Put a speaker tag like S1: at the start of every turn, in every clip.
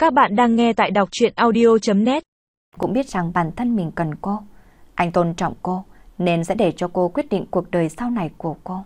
S1: Các bạn đang nghe tại đọc truyện audio.net.
S2: Cũng biết rằng bản thân mình cần cô. Anh tôn trọng cô nên sẽ để cho cô quyết định cuộc đời sau này của cô.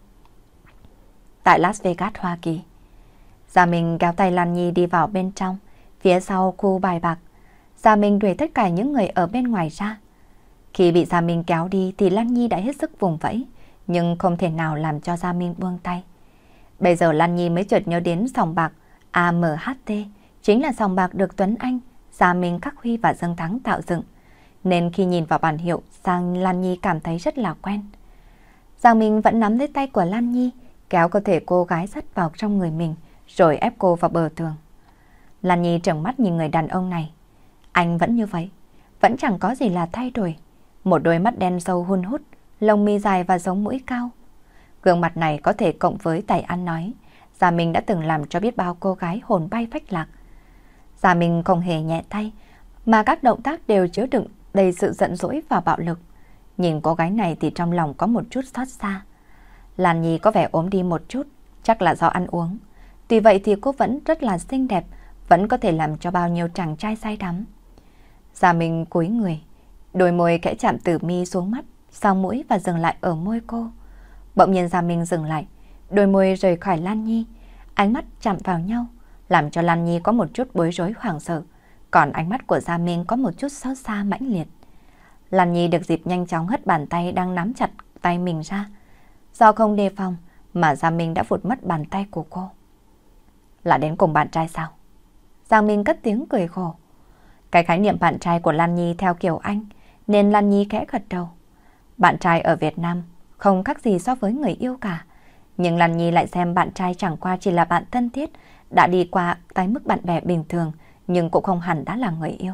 S2: Tại Las Vegas, Hoa Kỳ, Gia Minh kéo tay Lan Nhi đi vào bên trong, phía sau khu bài bạc. Gia Minh đuổi tất cả những người ở bên ngoài ra. Khi bị Gia Minh kéo đi thì Lan Nhi đã hết sức vùng vẫy, nhưng không thể nào làm cho Gia Minh buông tay. Bây giờ Lan Nhi mới chợt nhớ đến sòng bạc AMHT, chính là sòng bạc được Tuấn Anh, Gia Minh, Khắc Huy và Dương Thắng tạo dựng. Nên khi nhìn vào bảng hiệu, Lan Nhi cảm thấy rất là quen. Gia Minh vẫn nắm lấy tay của Lan Nhi, kéo cơ thể cô gái sắt vào trong người mình, rồi ép cô vào bờ tường. Lan Nhi trợn mắt nhìn người đàn ông này. Anh vẫn như vậy, vẫn chẳng có gì là thay đổi. Một đôi mắt đen sâu hun hút, lông mi dài và sống mũi cao. Gương mặt này có thể cộng với tài ăn nói, Gia Minh đã từng làm cho biết bao cô gái hồn bay phách lạc. Gia Minh không hề nhẹ tay, mà các động tác đều chứa đựng đầy sự giận dỗi và bạo lực. Nhìn cô gái này thì trong lòng có một chút xót xa. Lan Nhi có vẻ ốm đi một chút, chắc là do ăn uống. Tuy vậy thì cô vẫn rất là xinh đẹp, vẫn có thể làm cho bao nhiêu chàng trai say đắm. Gia Minh cúi người, đôi môi khẽ chạm từ mi xuống mắt, sau mũi và dừng lại ở môi cô. Bỗng nhiên Gia Minh dừng lại, đôi môi rời khỏi Lan Nhi, ánh mắt chạm vào nhau, làm cho Lan Nhi có một chút bối rối hoảng sợ, còn ánh mắt của Gia Minh có một chút xót xa mãnh liệt. Lan Nhi được dịp nhanh chóng hất bàn tay đang nắm chặt tay mình ra. Do không đề phòng mà Gia Minh đã vụt mất bàn tay của cô. Là đến cùng bạn trai sao? Gia Minh cất tiếng cười khổ. Cái khái niệm bạn trai của Lan Nhi theo kiểu Anh, nên Lan Nhi khẽ gật đầu. Bạn trai ở Việt Nam không khác gì so với người yêu cả. Nhưng Lan Nhi lại xem bạn trai chẳng qua chỉ là bạn thân thiết, đã đi qua tới mức bạn bè bình thường, nhưng cũng không hẳn đã là người yêu.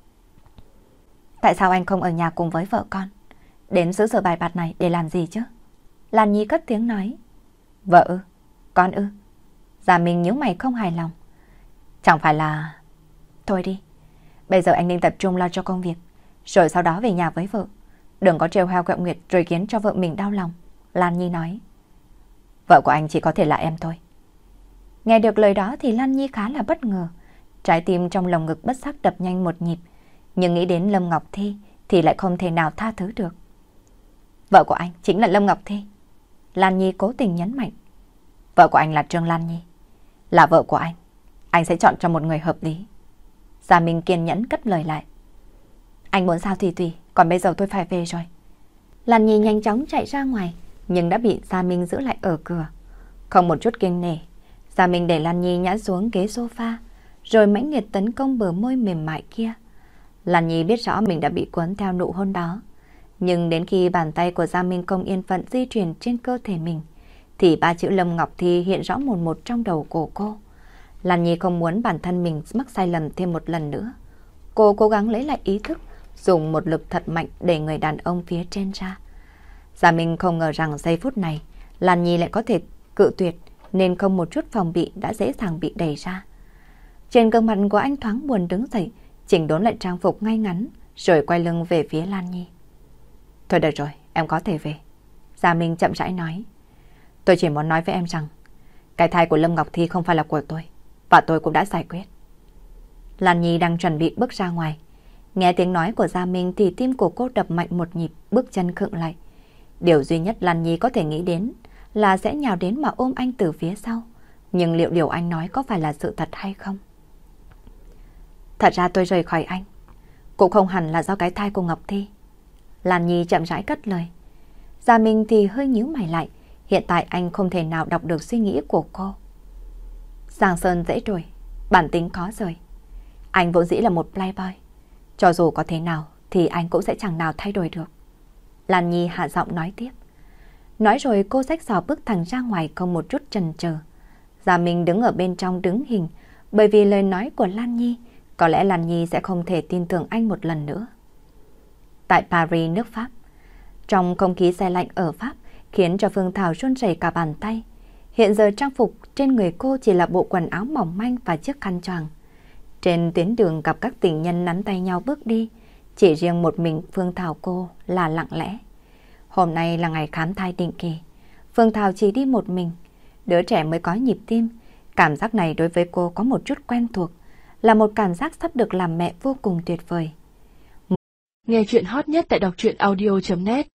S2: Tại sao anh không ở nhà cùng với vợ con? Đến xứ sở bài bạc này để làm gì chứ? Lan Nhi cất tiếng nói. Vợ ư? Con ư? Gia Minh nhíu mày không hài lòng. Chẳng phải là... Thôi đi, bây giờ anh nên tập trung lo cho công việc, rồi sau đó về nhà với vợ. Đừng có trêu heo quẹo nguyệt rồi khiến cho vợ mình đau lòng. Lan Nhi nói. Vợ của anh chỉ có thể là em thôi. Nghe được lời đó thì Lan Nhi khá là bất ngờ. Trái tim trong lồng ngực bất giác đập nhanh một nhịp. Nhưng nghĩ đến Lâm Ngọc Thi thì lại không thể nào tha thứ được. Vợ của anh chính là Lâm Ngọc Thi. Lan Nhi cố tình nhấn mạnh. Vợ của anh là Trương Lan Nhi. Là vợ của anh sẽ chọn cho một người hợp lý. Gia Minh kiên nhẫn cất lời lại. Anh muốn sao thì tùy, còn bây giờ tôi phải về rồi. Lan Nhi nhanh chóng chạy ra ngoài, nhưng đã bị Gia Minh giữ lại ở cửa. Không một chút kinh nể, Gia Minh để Lan Nhi ngã xuống ghế sofa, rồi mãnh liệt tấn công bờ môi mềm mại kia. Lan Nhi biết rõ mình đã bị cuốn theo nụ hôn đó, nhưng đến khi bàn tay của Gia Minh không yên phận di chuyển trên cơ thể mình, thì ba chữ Lâm Ngọc Thi hiện rõ mồn một trong đầu của cô. Lan Nhi không muốn bản thân mình mắc sai lầm thêm một lần nữa. Cô cố gắng lấy lại ý thức, dùng một lực thật mạnh đẩy người đàn ông phía trên ra. Gia Minh không ngờ rằng giây phút này Lan Nhi lại có thể cự tuyệt, nên không một chút phòng bị đã dễ dàng bị đẩy ra. Trên gương mặt của anh thoáng buồn đứng dậy, chỉnh đốn lại trang phục ngay ngắn, rồi quay lưng về phía Lan Nhi. Thôi được rồi, em có thể về. Gia Minh chậm rãi nói. Tôi chỉ muốn nói với em rằng cái thai của Lâm Ngọc Thi không phải là của tôi, và tôi cũng đã giải quyết. Lan Nhi đang chuẩn bị bước ra ngoài. Nghe tiếng nói của Gia Minh thì tim của cô đập mạnh một nhịp, bước chân khựng lại. Điều duy nhất Lan Nhi có thể nghĩ đến là sẽ nhào đến mà ôm anh từ phía sau. Nhưng liệu điều anh nói có phải là sự thật hay không? Thật ra tôi rời khỏi anh cũng không hẳn là do cái thai của Ngọc Thi. Lan Nhi chậm rãi cất lời. Gia Minh thì hơi nhíu mày lại. Hiện tại anh không thể nào đọc được suy nghĩ của cô. Giang Sơn dễ đổi, bản tính khó rời. Anh vốn dĩ là một playboy. Cho dù có thế nào thì anh cũng sẽ chẳng nào thay đổi được. Lan Nhi hạ giọng nói tiếp. Nói rồi cô xách giỏ bước thẳng ra ngoài không một chút chần chờ. Gia Minh đứng ở bên trong đứng hình, bởi vì lời nói của Lan Nhi, có lẽ Lan Nhi sẽ không thể tin tưởng anh một lần nữa. Tại Paris, nước Pháp, trong không khí se lạnh ở Pháp khiến cho Phương Thảo run rẩy cả bàn tay. Hiện giờ trang phục trên người cô chỉ là bộ quần áo mỏng manh và chiếc khăn choàng. Trên tuyến đường gặp các tình nhân nắm tay nhau bước đi, chỉ riêng một mình Phương Thảo cô là lặng lẽ. Hôm nay là ngày khám thai định kỳ. Phương Thảo chỉ đi một mình. Đứa trẻ mới có nhịp tim. Cảm giác này đối với cô có một chút quen thuộc. là một cảm giác sắp được làm mẹ vô cùng tuyệt vời.
S1: Nghe chuyện hot nhất tại đọc truyện audio.net